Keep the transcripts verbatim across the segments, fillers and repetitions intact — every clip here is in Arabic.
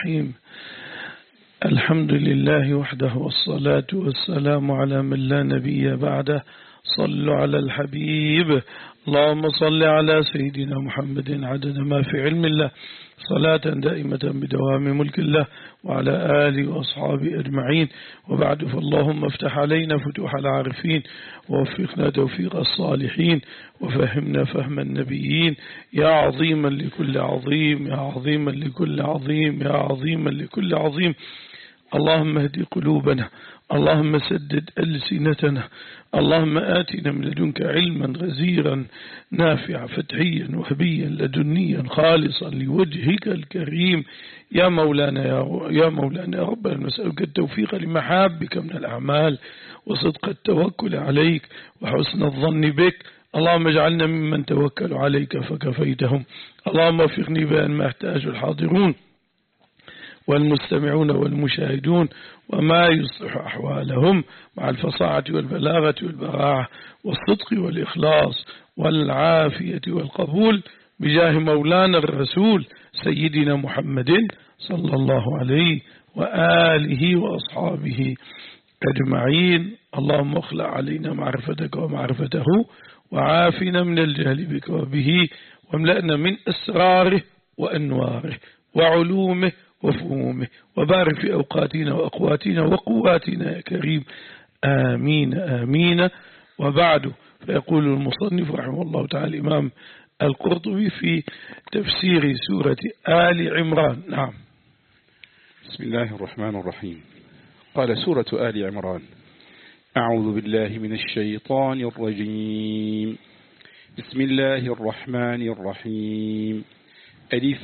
الرحيم. الحمد لله وحده والصلاة والسلام على من لا نبي بعده. صلوا على الحبيب. اللهم صل على سيدنا محمد عدد ما في علم الله، صلاة دائمة بدوام ملك الله، وعلى آله وأصحابه أجمعين. وبعد، فاللهم افتح علينا فتوح العارفين، ووفقنا توفيق الصالحين، وفهمنا فهم النبيين. يا عظيما لكل عظيم، يا عظيما لكل عظيم، يا عظيما لكل عظيم. اللهم اهد قلوبنا، اللهم سدد ألسنتنا، اللهم آتنا من لدنك علما غزيرا نافعا فتحيا وهبيا لدنيا خالصا لوجهك الكريم. يا مولانا يا, يا مولانا يا ربنا، نسألك التوفيق لمحابك من الأعمال، وصدق التوكل عليك، وحسن الظن بك. اللهم اجعلنا ممن توكلوا عليك فكفيتهم. اللهم وفقني بأن ما يحتاج الحاضرون والمستمعون والمشاهدون، وما يصلح أحوالهم مع الفصاحة والبلاغة والبراعة والصدق والإخلاص والعافية والقبول، بجاه مولانا الرسول سيدنا محمد صلى الله عليه وآله وأصحابه أجمعين. اللهم اخلع علينا معرفتك ومعرفته، وعافنا من الجهل بك وبه، واملأنا من أسراره وأنواره وعلومه وفهومه، وبارك في أوقاتنا وأقواتنا وقواتنا يا كريم. آمين آمين. وبعد، فيقول المصنف رحمه الله تعالى الإمام القرطبي في تفسير سورة آل عمران. نعم. بسم الله الرحمن الرحيم. قال سورة آل عمران: أعوذ بالله من الشيطان الرجيم. بسم الله الرحمن الرحيم. ألف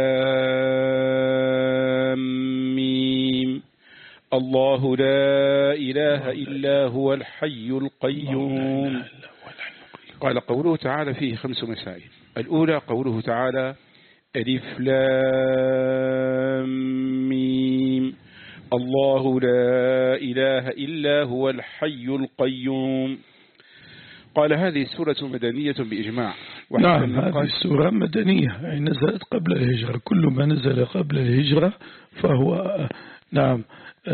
لام ميم. الله لا إله إلا هو الحي القيوم. قال قوله تعالى فيه خمس مسائل. الأولى قوله تعالى: ألف لام ميم. الله لا إله إلا هو الحي القيوم. قال هذه السورة مدنية بإجماع. نعم، هذه السورة مدنية، يعني نزلت قبل الهجرة. كل ما نزل قبل الهجرة فهو نعم،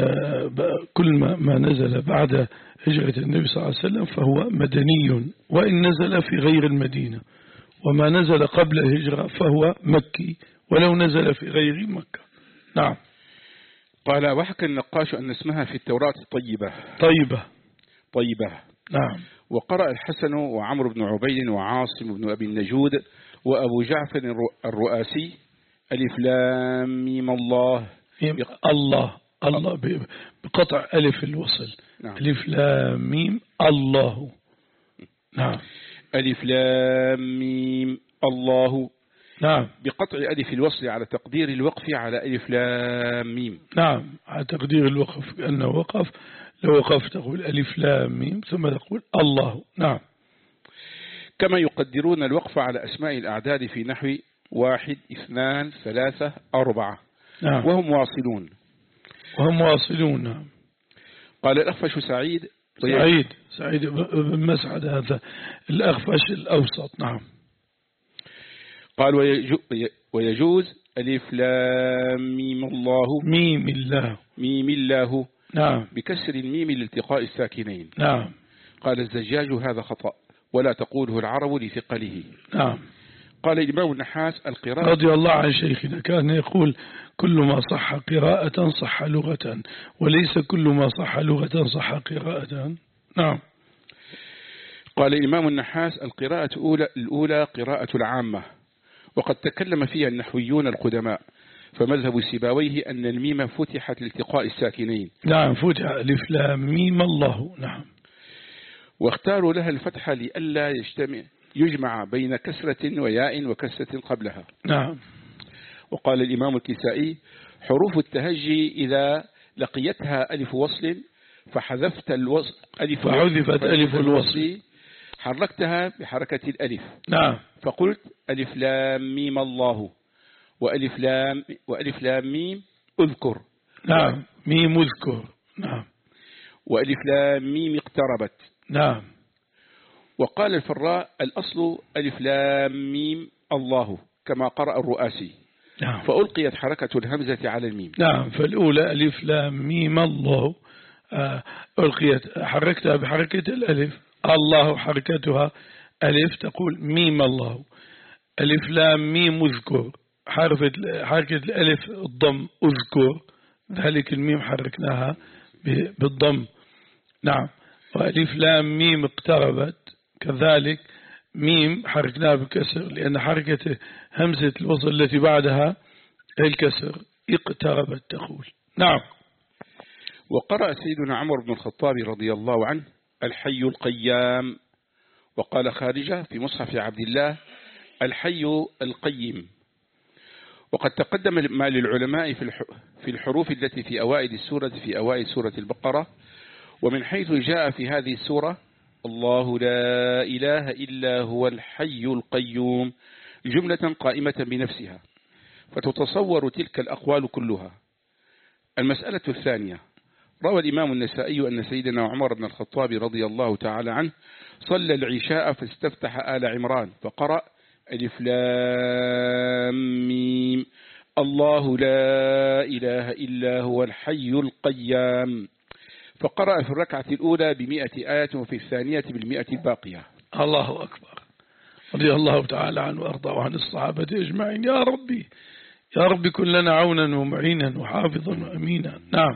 كل ما نزل بعد هجرة النبي صلى الله عليه وسلم فهو مدني، وإن نزل في غير المدينة. وما نزل قبل الهجرة فهو مكي، ولو نزل في غير مكة. نعم. قال: وحكى النقاش أن اسمها في التوراة طيبة. طيبة طيبة. نعم. وقرأ الحسن وعمرو بن عبيد وعاصم بن أبي النجود وأبو جعفر الرؤاسي: ألف لام ميم. الله الله الله بقطع ألف الوصل. نعم. ألف لام ميم الله. نعم. ألف لام ميم الله. نعم. بقطع ألف الوصل على تقدير الوقف على ألف لام ميم. نعم، على تقدير الوقف كأنه وقف. لو وقفت تقول ألف لام ميم ثم تقول الله. نعم. كما يقدرون الوقف على أسماء الأعداد في نحو واحد اثنان ثلاثة أربعة. نعم. وهم واصلون. وهم واصلون. نعم. قال الأخفش سعيد سعيد سعيد بن مسعد، هذا الأخفش الأوسط. نعم. قال ويجوز ألف لام ميم الله. ميم الله. ميم الله. نعم. بكسر الميم لالتقاء الساكنين. نعم. قال الزجاج: هذا خطأ، ولا تقوله العرب لثقله. نعم. قال الإمام النحاس: القراءة. رضي الله عن شيخنا كان يقول: كل ما صح قراءة صح لغة، وليس كل ما صح لغة صح قراءة. نعم. قال الإمام النحاس: القراءة الأولى, الأولى قراءة العامة، وقد تكلم فيها النحويون القدماء، فمذهب سيبويه أن الميم فتحت لالتقاء الساكنين. نعم، فتح ألف لام ميم الله. نعم. واختاروا لها الفتحة لئلا يجتمع يجمع بين كسرة وياء وكسرة قبلها. نعم. وقال الإمام الكسائي: حروف التهجي إذا لقيتها ألف وصل فحذفت الوصل ألف فحذفت ألف الوصل حركتها بحركة الألف. نعم. فقلت: ألف لام ميم الله، وألف لام وألف لام ميم أذكر. نعم. ميم أذكر. نعم. وألف لام ميم اقتربت. نعم. وقال الفراء: الأصل ألف لام ميم الله، كما قرأ الرؤاسي. نعم. فألقيت حركة الهمزة على الميم. نعم. فالأولى ألف لام ميم الله، ألقيت حركتها بحركة الألف، الله حركتها ألف، تقول ميم الله. ألف لام ميم اذكر، حركة الألف الضم اذكر، ذلك الميم حركناها بالضم. نعم. وألف لام ميم اقتربت، كذلك ميم حركناها بكسر، لأن حركة همزة الوصل التي بعدها الكسر، اقتربت تقول. نعم. وقرأ سيدنا عمر بن الخطاب رضي الله عنه الحي القيام، وقال خارجة في مصحف عبد الله الحي القيم. وقد تقدم ما للعلماء في الحروف التي في أوائل السورة في أوائل سورة البقرة. ومن حيث جاء في هذه السورة الله لا إله إلا هو الحي القيوم جملة قائمة بنفسها، فتتصور تلك الأقوال كلها. المسألة الثانية، روى الإمام النسائي أن سيدنا عمر بن الخطاب رضي الله تعالى عنه صلى العشاء فاستفتح آل عمران فقرأ ألف لام ميم الله لا إله إلا هو الحي القيام، فقرأ في الركعة الأولى بمئة آية وفي الثانية بالمئة الباقية. الله أكبر، رضي الله تعالى عنه وأرضاه وعن الصحابة أجمعين. يا ربي يا ربي كن لنا عونا ومعينا وحافظا وأمينا. نعم.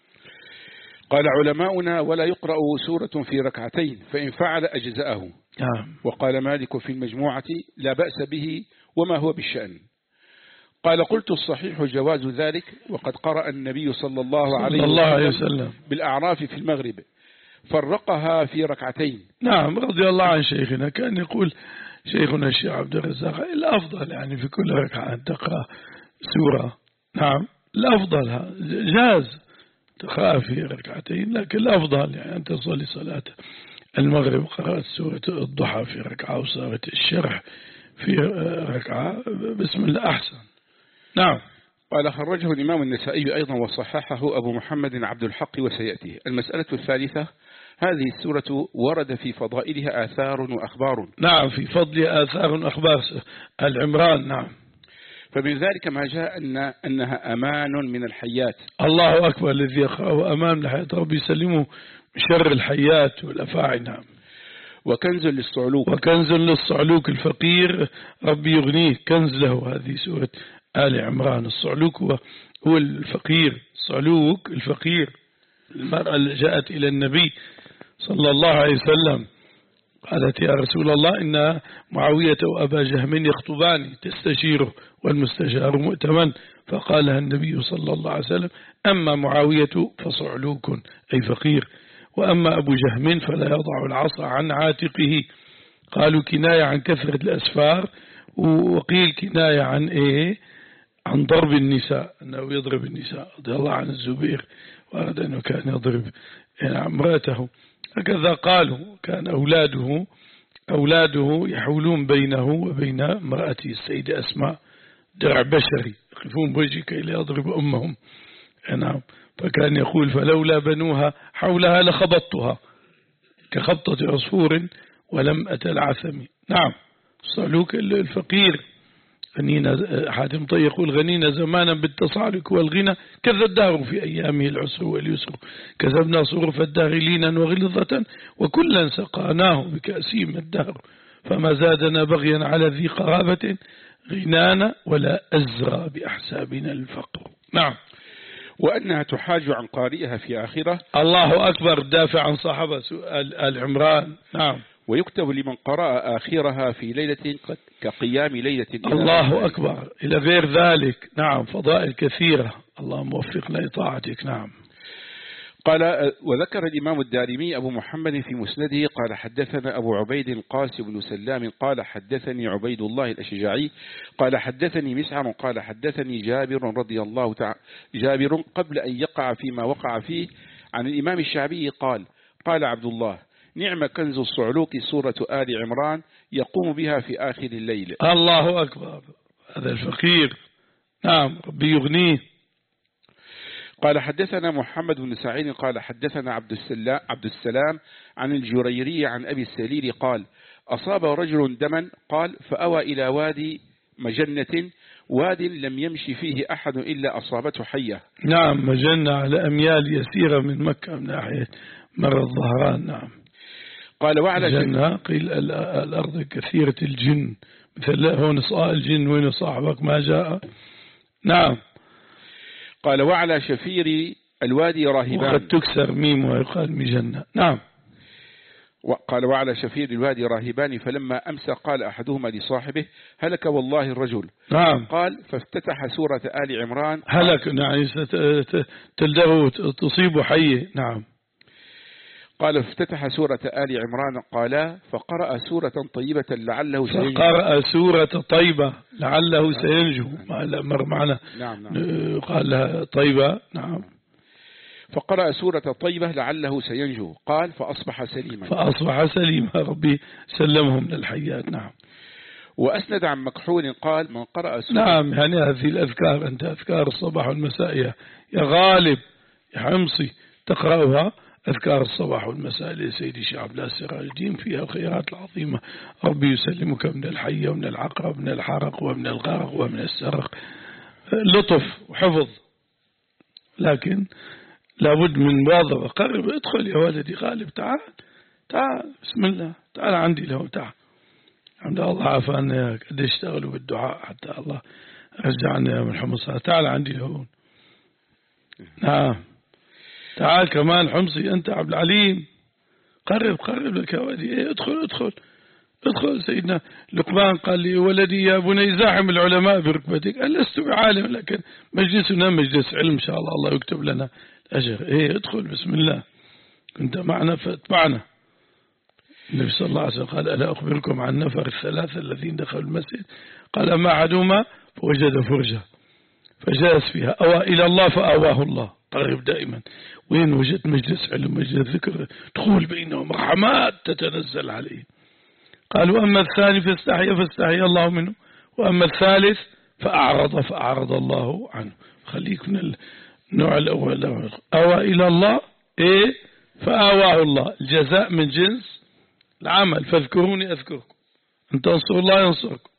قال علماؤنا ولا يقرأ سورة في ركعتين، فإن فعل أجزأه. نعم. وقال مالك في المجموعة لا بأس به وما هو بالشأن. قال قلت الصحيح جواز ذلك، وقد قرأ النبي صلى الله عليه وسلم, وسلم بالأعراف في المغرب فرقها في ركعتين. نعم. رضي الله عن شيخنا، كان يقول شيخنا الشيخ عبد الرزاق الأفضل يعني في كل ركعة أن تقرأ سورة. نعم. الأفضل جاز تقرأ في ركعتين، لكن الأفضل يعني أن تصلي صلاة المغرب قرأت سورة الضحى في ركعة وصارت الشرح في ركعة، بسم الله أحسن. نعم. قال خرجه الإمام النسائي أيضا وصححه أبو محمد عبد الحق وسيأتيه. المسألة الثالثة، هذه السورة ورد في فضائلها آثار وأخبار. نعم، في فضل آثار وأخبار العمران. نعم. فمن ذلك ما جاء أن أنها أمان من الحيات. الله أكبر، الذي يقرأه أمان من الحيات، ربي يسلمه شر الحيات والأفاعي. نعم. وكنز للصعلوك، وكنز للصعلوك الفقير ربي يغنيه، كنز له. هذه سورة آل عمران. الصعلوك هو, هو الفقير، الصعلوك الفقير. المرأة اللي جاءت إلى النبي صلى الله عليه وسلم قالت يا رسول الله إن معاوية وأبا جهم يخطبان تستشيره والمستشار مؤتمن، فقالها النبي صلى الله عليه وسلم أما معاوية فصعلوك أي فقير، وأما أبو جهم فلا يضع العصا عن عاتقه. قالوا كناية عن كثرة الأسفار، وقيل كناية عن إيه؟ عن ضرب النساء، أنه يضرب النساء. رضي الله عن الزبير وأراد أنه كان يضرب امرأته. هكذا قالوا كان أولاده أولاده يحولون بينه وبين امرأته السيدة أسماء درع بشري، يقفون بوجهه كي لا يضرب أمهم. نعم. فكان يقول فلولا بنوها حولها لخبطتها كخبطة عصفور ولم أتلعثم. نعم. صعلوك الفقير. غنينا حاتم طي يقول غنينا زمانا بالتصالك والغنى، كذا الدهر في أيامه العسر واليسر، كذبنا صرف الدهر لينا وغلظة، وكلا سقاناه بكأسيم الدهر، فما زادنا بغيا على ذي قرابة غنانا ولا أزرى بأحسابنا الفقر. نعم. وأنها تحاج عن قارئها في آخرة. الله أكبر، دافع عن صحابة العمران. نعم. ويكتب لمن قرأ آخرها في ليلة كقيام ليلة. الله أكبر، إلى غير ذلك. نعم. فضائل كثيرة، اللهم وفقنا لطاعتك. نعم. قال وذكر الإمام الدارمي أبو محمد في مسنده قال حدثنا أبو عبيد القاسم بن سلام قال حدثني عبيد الله الأشجعي قال حدثني مسعر قال حدثني جابر رضي الله تعالى جابر قبل أن يقع فيما وقع فيه عن الإمام الشعبي قال قال عبد الله نعم كنز الصعلوك سورة آل عمران يقوم بها في آخر الليل. الله أكبر، هذا الفقير. نعم. ربي يغنيه. قال حدثنا محمد بن سعيد قال حدثنا عبد السلام, عبد السلام عن الجريري عن أبي السليل قال أصاب رجل دما قال فأوى إلى وادي مجنة واد لم يمشي فيه أحد إلا أصابته حية. نعم، مجنة على أميال يسيرة من مكة من ناحية مر الظهران. نعم. قال وعلى جنة قيل الأرض كثيرة الجن، مثل هون صاع الجن وين صاحبك ما جاء. نعم. قال وعلى شفير الوادي راهبان، وقد تكسر ميم ويقال مجنة. نعم. قال وعلى شفير الوادي راهبان فلما أمسى قال أحدهما لصاحبه هلك والله الرجل. نعم. قال فافتتح سورة آل عمران. هلك يعني تلدغه تصيب حيه. نعم. قال افتتح سورة آل عمران قال فقرأ سورة طيبة لعله سينجو. فقرأ سورة طيبة لعله سينجو. مر معنا. نعم نعم. قال طيبة. نعم. فقرأ سورة طيبة لعله سينجو. قال فأصبح سليما. فأصبح سليما، ربي سلمهم للحيات. نعم. وأسند عن مكحول قال من قرأ سورة. نعم، يعني هذه الأذكار أنت أذكار الصباح والمساء يا غالب يا حمصي تقرأها، أذكار الصباح والمساء لسيدي شيخ عبد الله السراج الدين فيها الخيرات العظيمة. ربي يسلمك من الحية ومن العقرب ومن الحرق ومن الغرق ومن السرق. لطف وحفظ، لكن لابد من مواظبة. قرب ادخل يا ولدي غالب، تعال تعال بسم الله، تعال عندي له، تعال. الحمد لله الله عافانا قد اشتغلوا بالدعاء حتى الله رجعنا يا من حمص. تعال عندي له. نعم. تعال كمان حمصي أنت عبد العليم، قرب قرب لك يا ولدي. ايه ادخل ادخل ادخل. سيدنا لقمان قال لي ولدي يا بني زاحم العلماء بركبتك. قال لست بعالم لكن مجلسنا مجلس علم إن شاء الله، الله يكتب لنا أجر. ايه ادخل بسم الله، كنت معنا فاتبعنا. النبي صلى الله عليه وسلم قال ألا أخبركم عن نفر الثلاثة الذين دخلوا المسجد؟ قال أما أحدهما فوجد فرجة فجلس فيها، أوى إلى الله فآواه الله. قرب دائما، وين وجدت مجلس علم مجلس ذكر دخول بينهم رحمات تتنزل عليه. قال وأما الثاني فاستحيا فاستحيا الله منه، وأما الثالث فأعرض فأعرض الله عنه. خليك من النوع الأول. أوى إلى الله إيه فآواه الله، الجزاء من جنس العمل. فاذكروني أذكركم، أن تنصروا الله ينصركم.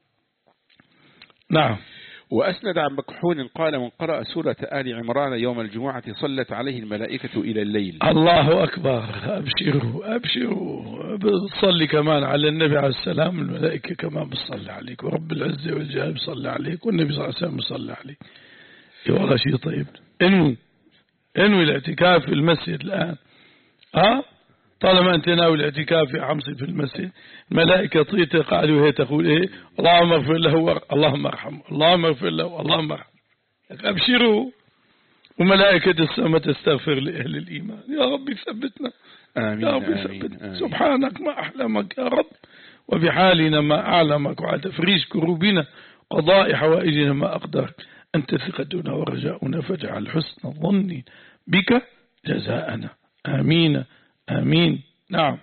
نعم. وأسند عن مكحول قال من قرأ سورة آل عمران يوم الجمعة صلت عليه الملائكة إلى الليل. الله أكبر. أبشروا أبشروا، بتصلي كمان على النبي عليه السلام، الملائكة كمان بتصلي عليك، ورب العزة والجلال بصلي عليك، والنبي صلى الله عليه وسلم بصلي عليك. والله شيء طيب. انوي انوي الاعتكاف في المسجد الآن. ها طالما أنت ناوي الاعتكاف يا حمصي في المسجد، الملائكة تقعد وهي تقول إيه اللهم اغفر له اللهم ارحمه اللهم اغفر له اللهم ارحمه. أبشروا. وملائكة السماء تستغفر لأهل الإيمان. يا رب ثبتنا. آمين. يا رب ثبتنا. سبحانك ما أحلمك يا رب، وبحالنا ما أعلمك، وعلى تفريج كروبنا قضاء حوائجنا ما أقدر. أنت ثقتنا ورجاؤنا، فاجعل حسن الظن بك جزاءنا. آمين آمين. نعم.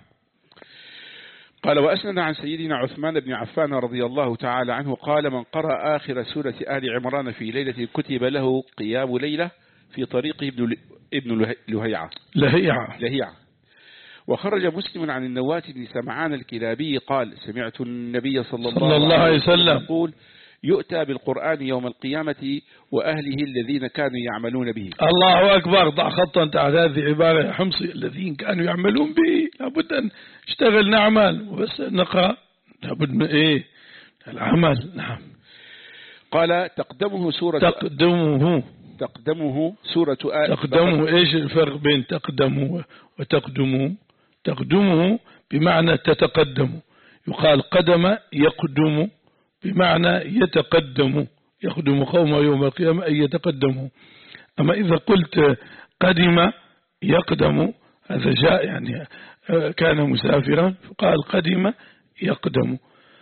قال وأسند عن سيدنا عثمان بن عفان رضي الله تعالى عنه قال من قرأ آخر سورة آل عمران في ليلة كتب له قيام ليلة في طريق ابن ابن لهيعة لهيعة لهيعة. وخرج مسلم عن النواة بن سمعان الكلابي قال سمعت النبي صلى الله, صلى الله عليه وسلم يقول يؤتى بالقرآن يوم القيامة وأهله الذين كانوا يعملون به. الله أكبر. ضع خطا تحت هذه عبارة يا حمصي، الذين كانوا يعملون به. لابد أن اشتغل نعمل وبس نقرأ، لابد من إيه العمل. نعم. قال تقدمه سورة تقدمه تقدمه سورة آل. تقدمه إيش الفرق بين تقدمه وتقدمه؟ تقدمه بمعنى تتقدم، يقال قدم يقدم بمعنى يتقدم، يخدم قومه يوم القيامة أي يتقدم. أما إذا قلت قدم يقدم هذا جاء يعني كان مسافرا فقال قدم يقدم.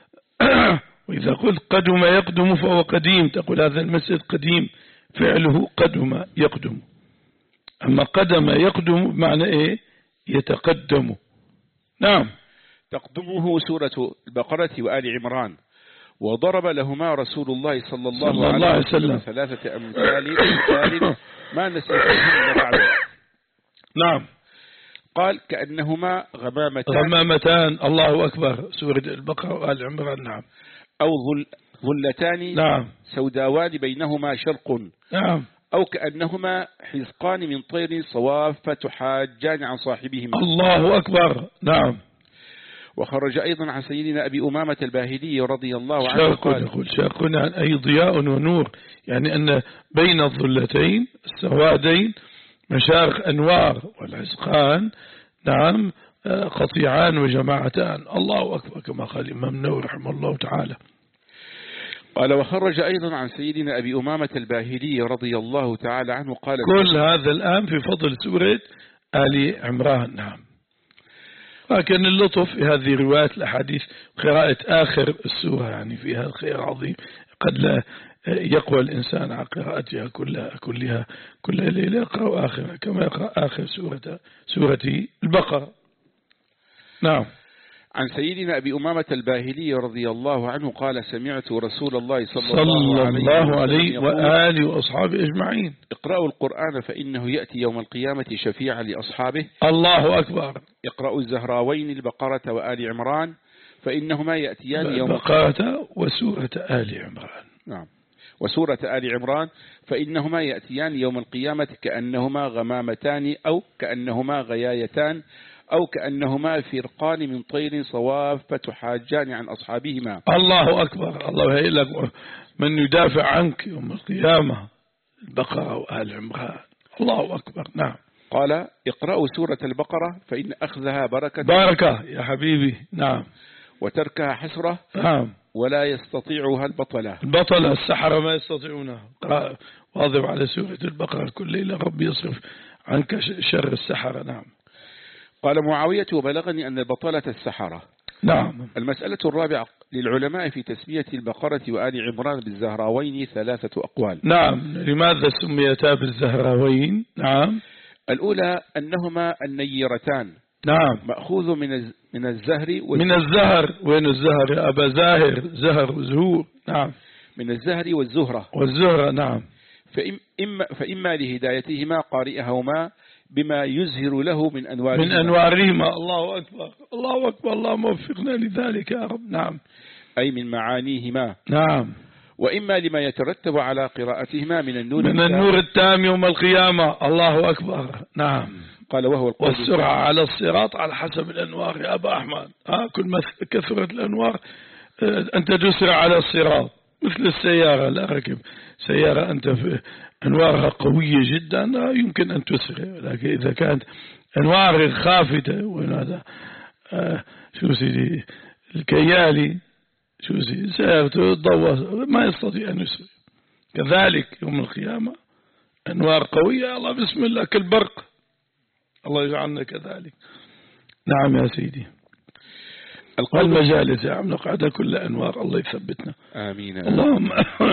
وإذا قلت قدم يقدم فهو قديم، تقول هذا المسجد قديم، فعله قدم يقدم. أما قدم يقدم بمعنى إيه يتقدم. نعم. تقدمه سورة البقرة وآل عمران. وضرب لهما رسول الله صلى الله, صلى الله عليه وسلم ثلاثة أمثال أمثال ما نسيتهن بعد. نعم. قال كأنهما غمامتان غمامتان. الله أكبر. سورة البقرة وآل عمران. نعم. أو ظل ظلتان نعم سوداوان بينهما شرق نعم أو كأنهما حزقان من طير صواف تحاجان عن صاحبهما. الله أكبر. نعم. وخرج أيضا عن سيدنا أبي أمامة الباهلي رضي الله عنه شاق قال يقول شاقنا أي ضياء ونور، يعني أن بين الظلتين السوادين مشارق أنوار، والحزقان نعم قطيعان وجماعتان. الله أكبر كما قال الإمام النووي رحمه الله تعالى. قال وخرج أيضا عن سيدنا أبي أمامة الباهلي رضي الله تعالى عنه قال كل هذا الآن في فضل سورة آل عمران. نعم. لكن اللطف في هذه رواية الأحاديث قراءة آخر السورة يعني فيها خير عظيم، قد لا يقوى الإنسان على قراءتها كلها كلها كل ليلة يقرأ آخرها كما يقرأ آخر سورة سورة البقرة. نعم. عن سيدنا أبي أمامة الباهلي رضي الله عنه قال سمعت رسول الله صلى, صلى الله, الله عليه عليه وآله وأصحابه أجمعين اقرأوا القرآن فإنه يأتي يوم القيامة شفيعا لأصحابه. الله أكبر. اقرأوا الزهراوين البقرة وآل عمران فإنهما يأتيان يوم البقرة وسورة آل عمران. نعم. وسورة آل عمران فإنهما يأتيان يوم القيامة كأنهما غمامتان أو كأنهما غيايتان أو كأنهما فرقان من طير صواف فتحاجان عن أصحابهما. الله أكبر. الله يقول من يدافع عنك يوم القيامة البقرة وآل عمران. الله أكبر. نعم. قال اقرأوا سورة البقرة فإن أخذها بركة بركة يا حبيبي. نعم. وتركها حسرة. نعم. ولا يستطيعها البطلة. البطلة السحرة ما يستطيعونها. واظب على سورة البقرة كل ليلة ربي يصرف عنك شر السحرة. نعم. قال معاوية وبلغني أن البطلة السحرة. نعم. المسألة الرابعة للعلماء في تسمية البقرة وآل عمران بالزهراوين ثلاثة أقوال. نعم. لماذا سميتا بالزهراوين؟ نعم. الأولى أنهما النيرتان. نعم. مأخوذ من من الزهر من الزهر. وين الزهر يا أبا زاهر؟ زهر وزهور. نعم. من الزهر والزهرة. والزهرة. نعم. فإما, فإما لهدايتهما قارئهما بما يزهر له من أنوارهما من أنوارهما. الله أكبر. الله أكبر. الله موفقنا لذلك يا رب. نعم. أي من معانيهما. نعم. وإما لما يترتب على قراءتهما من النور من النور التام يوم القيامة. الله أكبر. نعم. قال وهو القول والسرعة على الصراط على حسب الأنوار يا أبا أحمد. آه كل ما كثرت الأنوار آه أنت تسرع على الصراط مثل السيارة. لا ركب سيارة أنت في أنوارها قوية جدا يمكن أن تسرع، لكن إذا كانت أنوار خافتة وهذا آه شو سيدي الكيالي شو سيدي سيارته تضوى ما يستطيع أن يسرع. كذلك يوم القيامة أنوار قوية الله بسم الله كالبرق. الله يجعلنا كذلك. نعم يا سيدي. المجالس يا عم نقعد كل أنوار الله يثبتنا. آمين. اللهم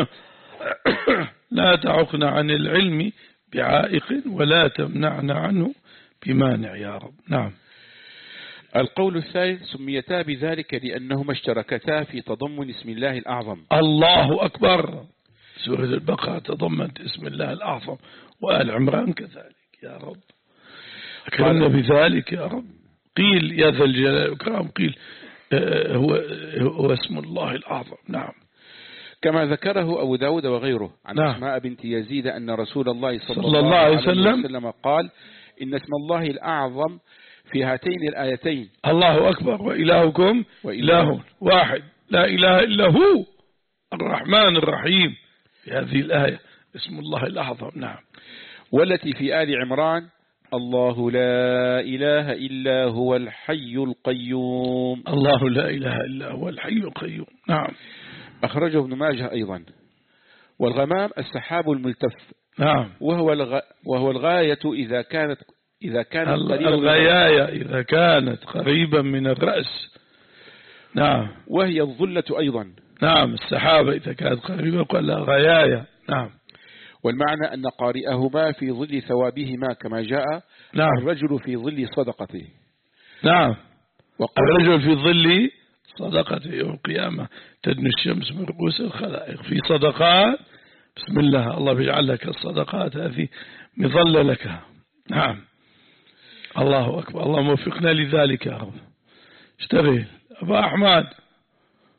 لا تعقنا عن العلم بعائق ولا تمنعنا عنه بمانع يا رب. نعم. القول الثالث سميتا بذلك لأنهما اشتركتا في تضمن اسم الله الأعظم. الله أكبر. سورة البقرة تضمنت اسم الله الأعظم وآل عمران كذلك يا رب. أكرمنا بذلك يا رب. قيل يا ذا الجلال والإكرام قيل هو, هو اسم الله الأعظم. نعم. كما ذكره أبو داود وغيره عن نعم. أسماء بنت يزيد أن رسول الله صلى, صلى الله عليه وسلم, وسلم قال إن اسم الله الأعظم في هاتين الآيتين الله أكبر وإلهكم وإله واحد لا إله إلا هو الرحمن الرحيم. في هذه الآية اسم الله الأعظم. نعم. والتي في آل عمران الله لا إله إلا هو الحي القيوم. الله لا إله إلا هو الحي القيوم. نعم. أخرجه ابن ماجه أيضا. والغمام السحاب الملتف. نعم. وهو الغ... وهو الغاية إذا كانت إذا كانت قريبا الغاية إذا كانت قريبا من الرأس. نعم. وهي الظلة أيضا. نعم. السحابة إذا كانت قريبا قال غايايا. نعم. والمعنى أن قارئهما في ظل ثوابهما كما جاء. نعم. الرجل في ظل صدقته. نعم. الرجل في ظل صدقته يوم القيامة تدنو الشمس من رؤوس الخلائق في صدقات. بسم الله الله بيجعل لك الصدقات هذه مظلة لك. نعم. الله أكبر. الله موفقنا لذلك يا رب. اشتغل أبا أحمد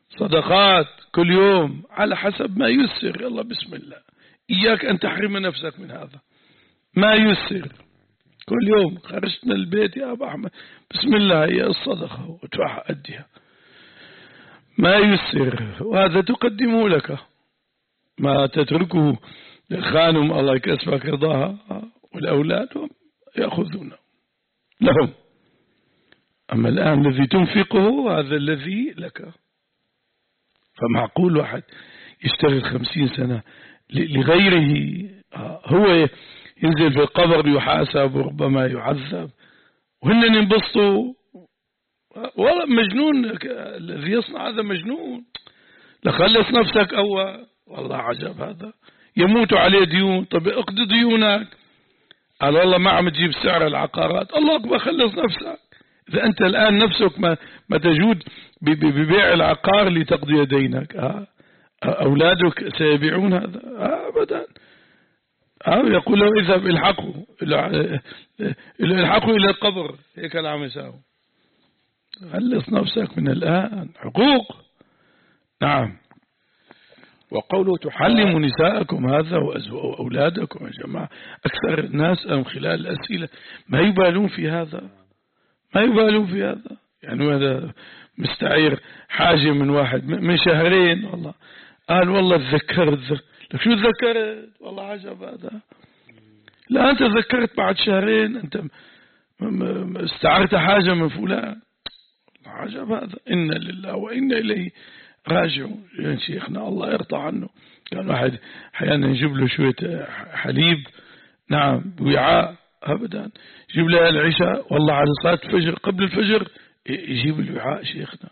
صدقات كل يوم على حسب ما يسر. يلا بسم الله، إياك أن تحرم نفسك من هذا ما يسر. كل يوم خرجت من البيت يا أبا أحمد بسم الله هي الصدقة وتروح أديها ما يسر، وهذا تقدمه لك، ما تتركه للخانم الله يكسبك رضاها والأولاد يأخذونه لهم. أما الآن الذي تنفقه هذا الذي لك. فمعقول واحد يشتغل خمسين سنة لغيره، هو ينزل في القبر يحاسب وربما يعذب وهن ينبسطوا. والله مجنون الذي يصنع هذا، مجنون. لخلص نفسك أول، والله عجب هذا يموت عليه ديون. طب اقضي ديونك. قال والله ما عم تجيب سعر العقارات. الله أكبر، خلص نفسك. إذا أنت الآن نفسك ما, ما تجود ببيع العقار لتقضي دينك، آه. أولادك سيبيعون هذا؟ آه أبدا. آه يقول له اذهب الحقوا الحقوا إلى القبر، هيك العم يساوي. خلص نفسك من الآن، حقوق. نعم. وقوله علموا نساءكم هذا وأولادكم. يا جماعة أكثر الناس أم خلال الأسئلة ما يبالون في هذا، ما يبالون في هذا. يعني هذا مستعير حاجة من واحد من شهرين، والله قال والله تذكرت. لك شو تذكرت؟ والله عجب هذا. لا أنت تذكرت بعد شهرين، أنت استعرت حاجة من فلان. عجب هذا. إنا لله وإنا إليه راجعون. يعني شيخنا الله يرضى عنه كان واحد أحيانا يجيب له شوية حليب، نعم وعاء أبدا، يجيب له العشاء والله على صلاة الفجر قبل الفجر يجيب الوعاء شيخنا.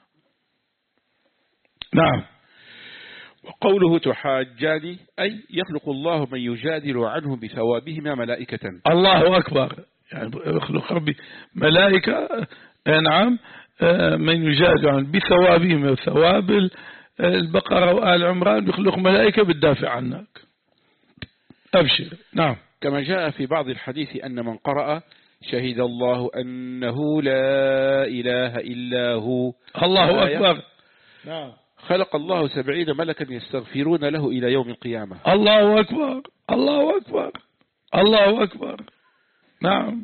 نعم. وقوله تحاجاني أي يخلق الله من يجادل عنه بثوابهما ملائكة. الله أكبر. يعني يخلق ربي ملائكة، نعم، من يجادل عنه بثوابهما. ثواب البقرة وآل عمران بيخلق ملائكة بتدافع عنك. أبشر. نعم. كما جاء في بعض الحديث أن من قرأ شهد الله أنه لا إله إلا هو الله أكبر. نعم. خلق الله سبعين ملكا يستغفرون له إلى يوم القيامة. الله أكبر. الله أكبر. الله أكبر. نعم.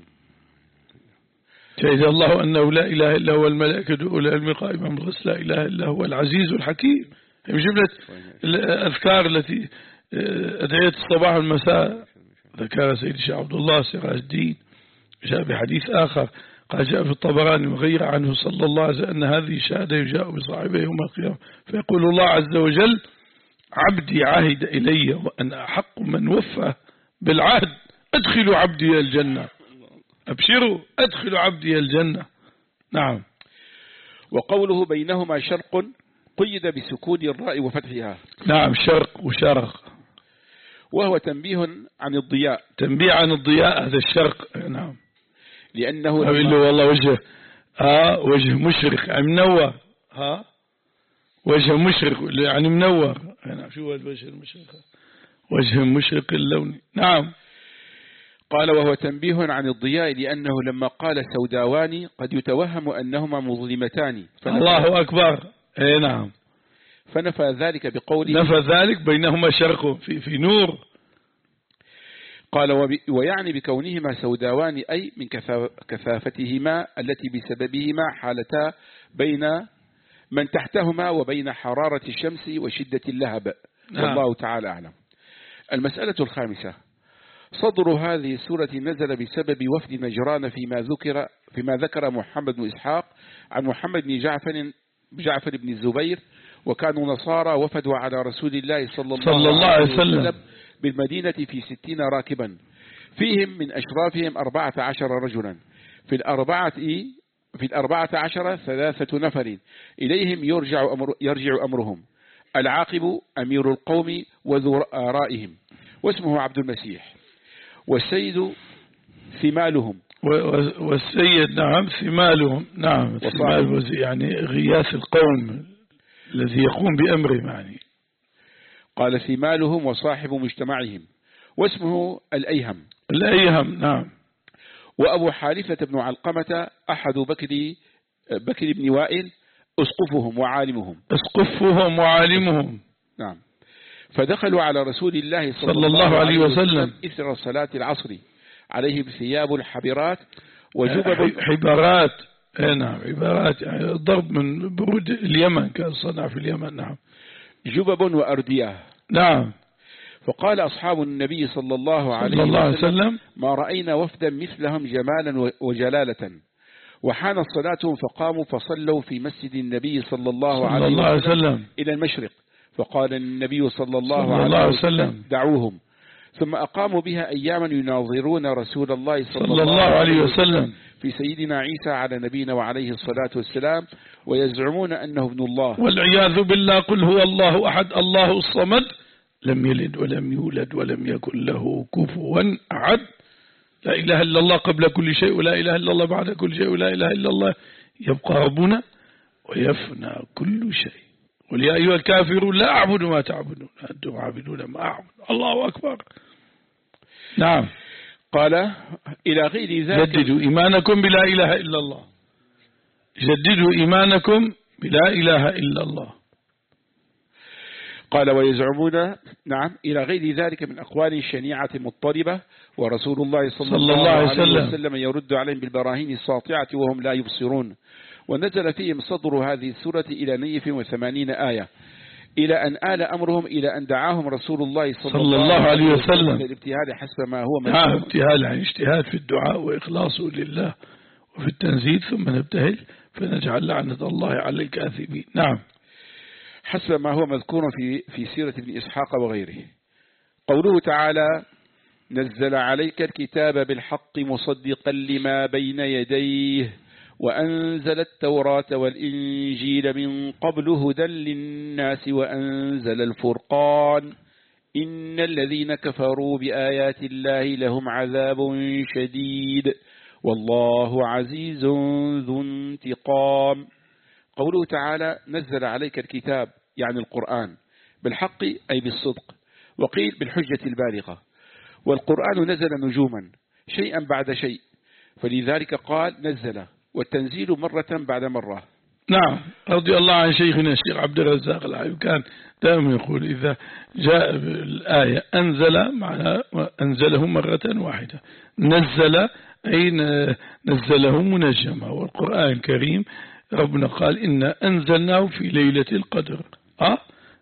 شهد الله أنه لا إله إلا هو الملائكة أولي العلم قائما بالقسط لا إله إلا هو العزيز الحكيم. هي جملة الأذكار التي أدعية الصباح والمساء ذكر سيد الشيخ عبد الله سراج الدين. جاء بحديث آخر قال جاء في الطبراني وغير عنه صلى الله عليه وسلم أن هذه شهادة يجاء بصاحبه يوم القيامة فيقول الله عز وجل عبدي عهد إلي وأنا أحق من وفى بالعهد أدخلوا عبدي الجنة. أبشروا أدخلوا عبدي الجنة. نعم. وقوله بينهما شرق قيد بسكون الراء وفتحها. نعم. شرق وشرق، وهو تنبيه عن الضياء. تنبيه عن الضياء هذا الشرق. نعم. لأنه أقول له والله وجه ها وجه مشرق يعني منور. ها وجه مشرق يعني منور. نعم. شو هو الوجه المشرق؟ وجه مشرق اللون. نعم. قال وهو تنبيه عن الضياء لأنه لما قال سوداوان قد يتوهم أنهما مظلمتان. الله أكبر. اي نعم. فنفى ذلك بقوله نفى ذلك بينهما شرق في, في نور. قال ويعني بكونهما سوداوان أي من كثافتهما التي بسببهما حالتا بين من تحتهما وبين حرارة الشمس وشدة اللهب. والله تعالى أعلم. المسألة الخامسة صدر هذه السورة نزل بسبب وفد نجران فيما ذكر فيما ذكر محمد بن إسحاق عن محمد بن جعفر جعفر بن الزبير وكانوا نصارى وفدوا على رسول الله صلى الله, صلى الله عليه وسلم بالمدينة في ستين راكبا فيهم من أشرافهم أربعة عشر رجلا في الأربعة في الأربعة عشر ثلاثة نفر إليهم يرجع أمر يرجع أمرهم العاقب أمير القوم وذو آرائهم واسمه عبد المسيح والسيد ثمالهم والسيد نعم ثمالهم. نعم. ثمال يعني غياث القوم الذي يقوم بأمرهم يعني. قال ثمالهم وصاحب مجتمعهم واسمه الأيهم. الأيهم. نعم. وأبو حارثة بن علقمة أحد بكر بكر بن وائل أسقفهم وعالمهم أسقفهم وعالمهم. نعم. فدخلوا على رسول الله صلى, صلى الله عليه وسلم إثر صلاة العصر عليهم ثياب الحبرات وجبب حبرات. نعم حبرات يعني ضرب من برود اليمن، كان صنع في اليمن. نعم جبب وأردية. نعم. فقال أصحاب النبي صلى الله عليه صلى الله عليه وسلم وسلم ما رأينا وفدا مثلهم جمالا وجلالة. وحانت صلاتهم فقاموا فصلوا في مسجد النبي صلى الله صلى عليه الله عليه وسلم وسلم إلى المشرق. فقال النبي صلى الله صلى عليه الله عليه وسلم وسلم دعوهم. ثم أقاموا بها أياما يناظرون رسول الله صلى, صلى الله عليه وسلم في سيدنا عيسى على نبينا وعليه الصلاة والسلام، ويزعمون أنه ابن الله والعياذ بالله. قل هو الله أحد الله الصمد لم يلد ولم يولد ولم يكن له كفوا أحد. لا إله إلا الله قبل كل شيء ولا إله إلا الله بعد كل شيء ولا إله إلا الله يبقى ربنا ويفنى كل شيء. قل يا أيها الكافرون لا أعبد ما تعبدون أنتم عابدون ما أعبد. الله أكبر. نعم. قال إلى غير ذلك جددوا إيمانكم بلا إله إلا الله. جددوا إيمانكم بلا إله إلا الله. قال ويزعمون نعم إلى غير ذلك من أقوال شنيعة مضطربة، ورسول الله صلى, صلى الله عليه وسلم. وسلم يرد عليهم بالبراهين الساطعة وهم لا يبصرون. ونزل فيهم صدر هذه السورة إلى نيف وثمانين آية، إلى أن آل أمرهم إلى أن دعاهم رسول الله صلى, صلى الله عليه وسلم الابتهال حسب ما هو نعم. ابتهال يعني اجتهاد في الدعاء وإخلاصه لله وفي التنزيل، ثم نبتهل فنجعل لعنة الله على الكاذبين. نعم. حسب ما هو مذكور في في سيرة ابن إسحاق وغيره. قوله تعالى نزل عليك الكتاب بالحق مصدقا لما بين يديه وأنزل التوراة والإنجيل من قبل هدى للناس وأنزل الفرقان إن الذين كفروا بآيات الله لهم عذاب شديد والله عزيز ذو انتقام. قوله تعالى نزل عليك الكتاب يعني القرآن بالحق أي بالصدق، وقيل بالحجة البالغة. والقرآن نزل نجوما شيئا بعد شيء، فلذلك قال نزل، والتنزيل مرة بعد مرة. نعم. رضي الله عن شيخنا الشيخ عبد الرزاق العيب كان دائما يقول إذا جاء الآية أنزل معناه أنزله مرة واحدة، نزل أي نزله منجما. والقرآن الكريم ربنا قال إن أنزلناه في ليلة القدر. أه؟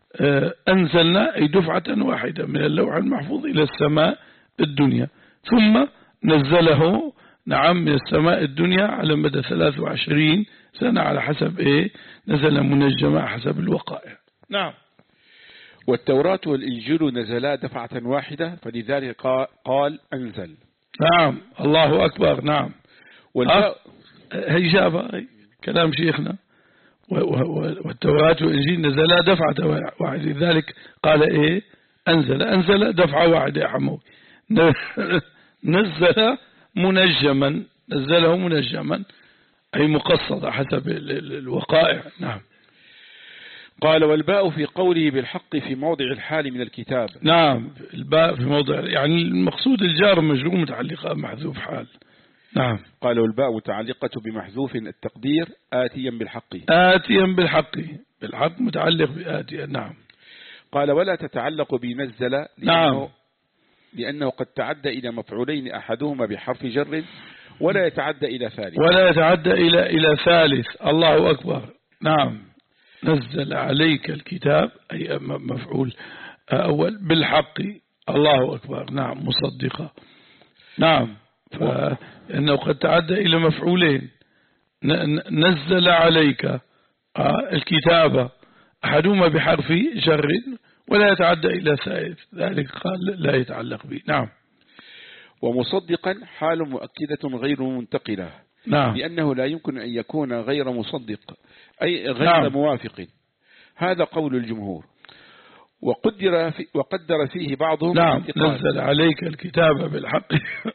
أنزلنا أي دفعة واحدة من اللوح المحفوظ إلى السماء الدنيا، ثم نزله نعم من السماء الدنيا على مدى ثلاث وعشرين سنة على حسب إيه نزل منجمة حسب الوقائع. نعم. والتوراة والإنجيل نزلا دفعة واحدة، فلذلك قال أنزل. نعم. الله أكبر. نعم. والباء هي جابة كلام شيخنا. والتوراة والإنجيل نزلا دفعة واحدة، لذلك قال إيه أنزل. أنزل دفعة واحدة يا حموي. نزل منجما، نزله منجما أي مقصد حسب الوقائع. نعم. قال والباء في قوله بالحق في موضع الحال من الكتاب. نعم. الباء في موضع يعني المقصود الجار مجرور متعلقة محذوف حال. نعم. قال والباء متعلقة بمحذوف التقدير آتيا بالحق. آتيا بالحق. بالحق متعلق بآتيا. نعم. قال ولا تتعلق بنزل لأنه, نعم. لأنه قد تعدى إلى مفعولين أحدهما بحرف جر ولا يتعدى إلى ثالث. ولا يتعدى إلى إلى ثالث. الله أكبر. نعم. نزل عليك الكتاب أي مفعول أول بالحق. الله أكبر. نعم. مصدقة. نعم. فإنه قد تعدى إلى مفعولين. نزل عليك الكتاب أحدهما بحرف جر ولا يتعدى إلى ثالث، ذلك قال لا يتعلق به. نعم. ومصدقا حال مؤكدة غير منتقلة. نعم. لأنه لا يمكن أن يكون غير مصدق أي غير نعم. موافق. هذا قول الجمهور. وقدر, في وقدر فيه بعضهم. نعم. نزل عليك الكتاب بالحق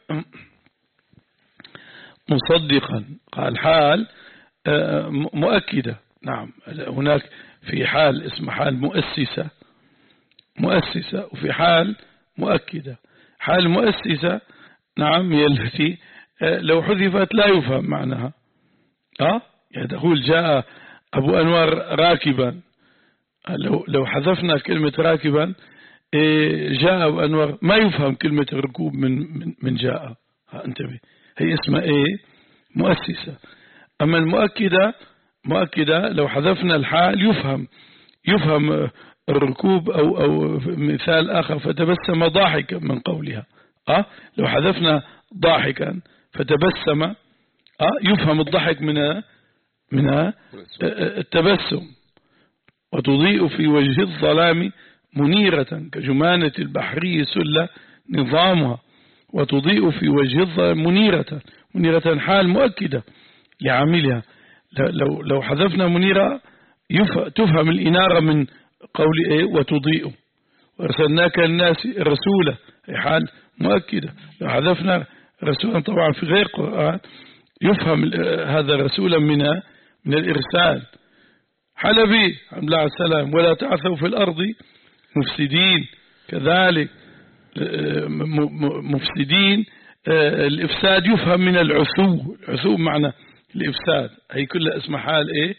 مصدقا قال حال مؤكدة. نعم. هناك في حال اسم حال مؤسسة مؤسسة وفي حال مؤكدة. حال مؤسسة نعم هي التي لو حذفت لا يفهم معناها. أه؟ يعني تقول جاء أبو أنوار راكبا، لو لو حذفنا كلمة راكبا جاء أبو أنوار، ما يفهم كلمة الركوب من من من جاء. انتبه، هي اسمها إيه؟ مؤسسة. أما المؤكدة مؤكدة لو حذفنا الحال يفهم يفهم الركوب. أو أو مثال آخر، فتبسم ضاحكا من قولها. أه لو حذفنا ضاحكا فتبسم، أه يفهم الضحك من من التبسم. وتضيء في وجه الظلام منيرة كجمانة البحري سلة نظامها. وتضيء في وجه الظلام منيرة، منيرة حال مؤكدة لعاملها. لو لو حذفنا منيرة تفهم الإنارة من قول إيه؟ وتضيء. وارسلناك الناس رسولا، حال مؤكدة. لو حذفنا رسولا طبعا في غير قرآن يفهم هذا الرسول من من الإرسال. حلبي الحمد لله على السلام. ولا تعثوا في الأرض مفسدين، كذلك مفسدين. الإفساد يفهم من العثو، العثو معنى الإفساد، هي كلها اسم حال إيه؟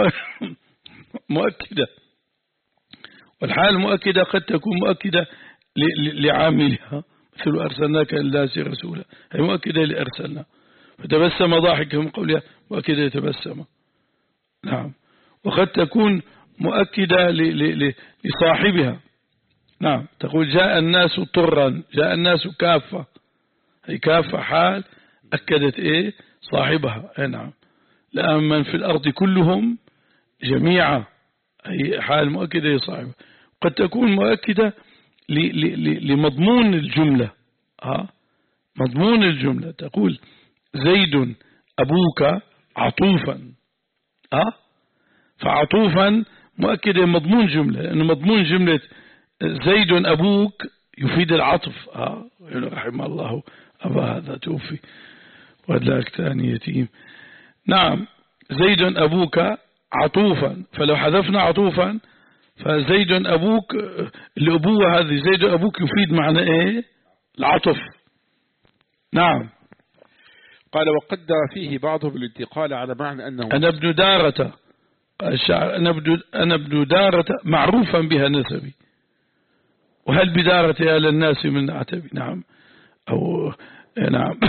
مؤكدة. والحال المؤكدة قد تكون مؤكدة لعاملها، مثل أرسلناك للناس رسولا، هي مؤكدة لأرسلنا. فتبسم ضاحكا من قولها مؤكدة يتبسم. نعم. وقد تكون مؤكدة لصاحبها. نعم، تقول جاء الناس طرا، جاء الناس كافة، هي كافة حال أكدت إيه؟ صاحبها. أي نعم. لأن من في الأرض كلهم جميعا، هي حال مؤكدة لصاحبها. قد تكون مؤكدة لمضمون الجملة. ها مضمون الجملة، تقول زيد أبوك عطوفا. ها فعطوفا مؤكدة مضمون جملة، لأن مضمون جملة زيد أبوك يفيد العطف. ها رحم الله أبا هذا توفي وأدلاك تاني يتيم. نعم، زيد أبوك عطوفا، فلو حذفنا عطوفا فزيد أبوك، الأبوة هذه زيد أبوك يفيد معنى إيه؟ العطف. نعم. قال وقدر فيه بعضهم الانتقال على معنى أنه أنا ابن دارة، الشعر أنا ابن أنا ابن دارة معروفا بها نسبي، وهل بدارة يا للناس من عتبي. نعم. أو نعم.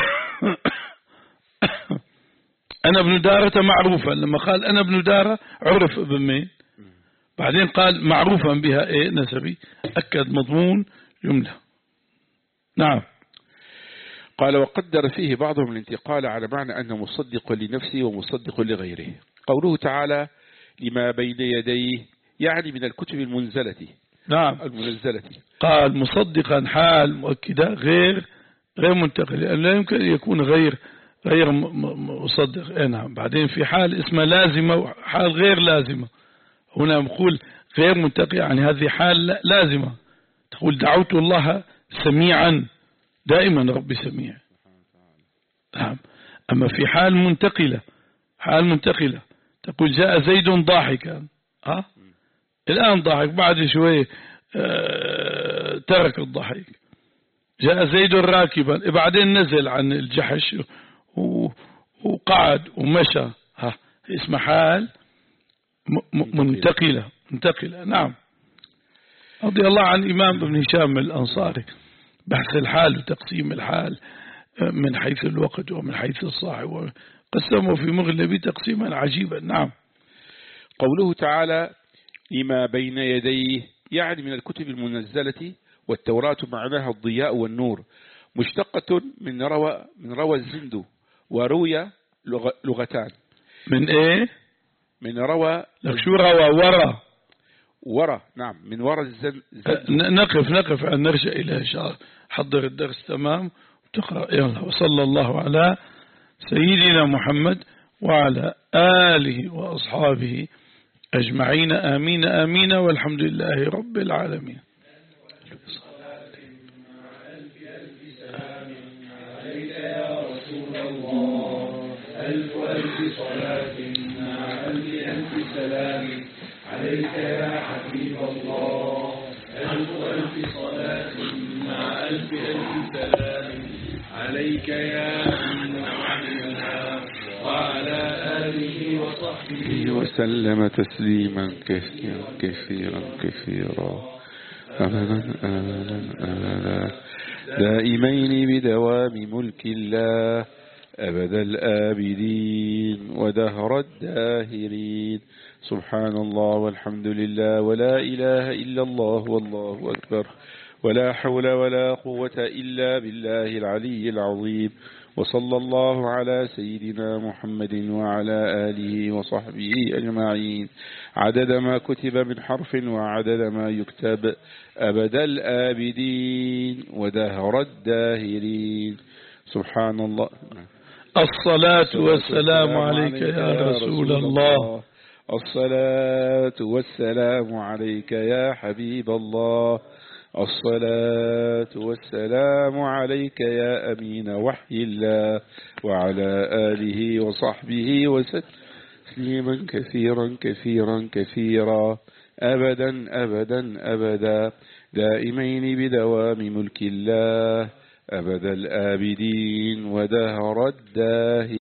أنا ابن دارة معروفا، لما قال أنا ابن دارة عرف ابن مين، بعدين قال معروفا بها إيه؟ نسبي، أكد مضمون جملة. نعم. قال وقدر فيه بعضهم الانتقال على معنى أنه مصدق لنفسه ومصدق لغيره. قوله تعالى لما بين يديه، يعني من الكتب المنزلة. نعم المنزلة. قال مصدقا حال مؤكدة غير غير منتقل، لأن لا يمكن أن يكون غير غير مصدق. اي نعم. بعدين في حال اسمها لازمة وحال غير لازمة. هنا نقول غير منتقل، يعني هذه حال لازمة، تقول دعوت الله سميعا، دائما ربي سميع. نعم. أما في حال منتقلة، حال منتقلة تقول جاء زيد ضاحكا. أه؟ الآن ضحك، بعد شوي اه ترك الضحك. جاء زيد راكبا، بعدين نزل عن الجحش وقعد ومشى. ها اسم حال منتقلة منتقلة. نعم. رضي الله عن الإمام ابن هشام الأنصاري بحث الحال وتقسيم الحال من حيث الوقت ومن حيث الصاحب، قسمه في مغلبي تقسيما عجيبا. نعم. قوله تعالى لما بين يديه، يعني من الكتب المنزلة، والتوراة معناها الضياء والنور، مشتقة من روى من روى الزند، وروي لغتان. من ايه؟ من روى. شو روى؟ ورى. ورى. نعم، من ورى الزند. نقف نقف أن نرجع إلى إن شاء الله. حضر الدرس تمام وتقرأ. يلا. وصلى الله على سيدنا محمد وعلى آله وأصحابه أجمعين. آمين آمين، والحمد لله رب العالمين. ألف ألف صلاة مع ألف ألف سلام عليك يا حبيب الله. ألف ألف صلاة مع ألف ألف سلام عليك يا أمين وعلينا وعلى آله آله وصحبه وسلم تسليما كثيرا كثيرا كثيرا أبدا أبدا أبدا دائمين بدوام ملك الله أبد الآبدين ودهر الداهرين. سبحان الله والحمد لله ولا إله إلا الله والله أكبر ولا حول ولا قوة إلا بالله العلي العظيم. وصلى الله على سيدنا محمد وعلى آله وصحبه أجمعين عدد ما كتب من حرف وعدد ما يكتب أبد الآبدين ودهر الداهرين. سبحان الله. الصلاة والسلام عليك يا رسول الله. الصلاة والسلام عليك يا حبيب الله. الصلاة والسلام عليك يا أمين وحي الله وعلى آله وصحبه وسلم كثيرا كثيرا كثيرا أبدا أبدا أبدا دائمين بدوام ملك الله أبد الآبدين ودهر الداهرين.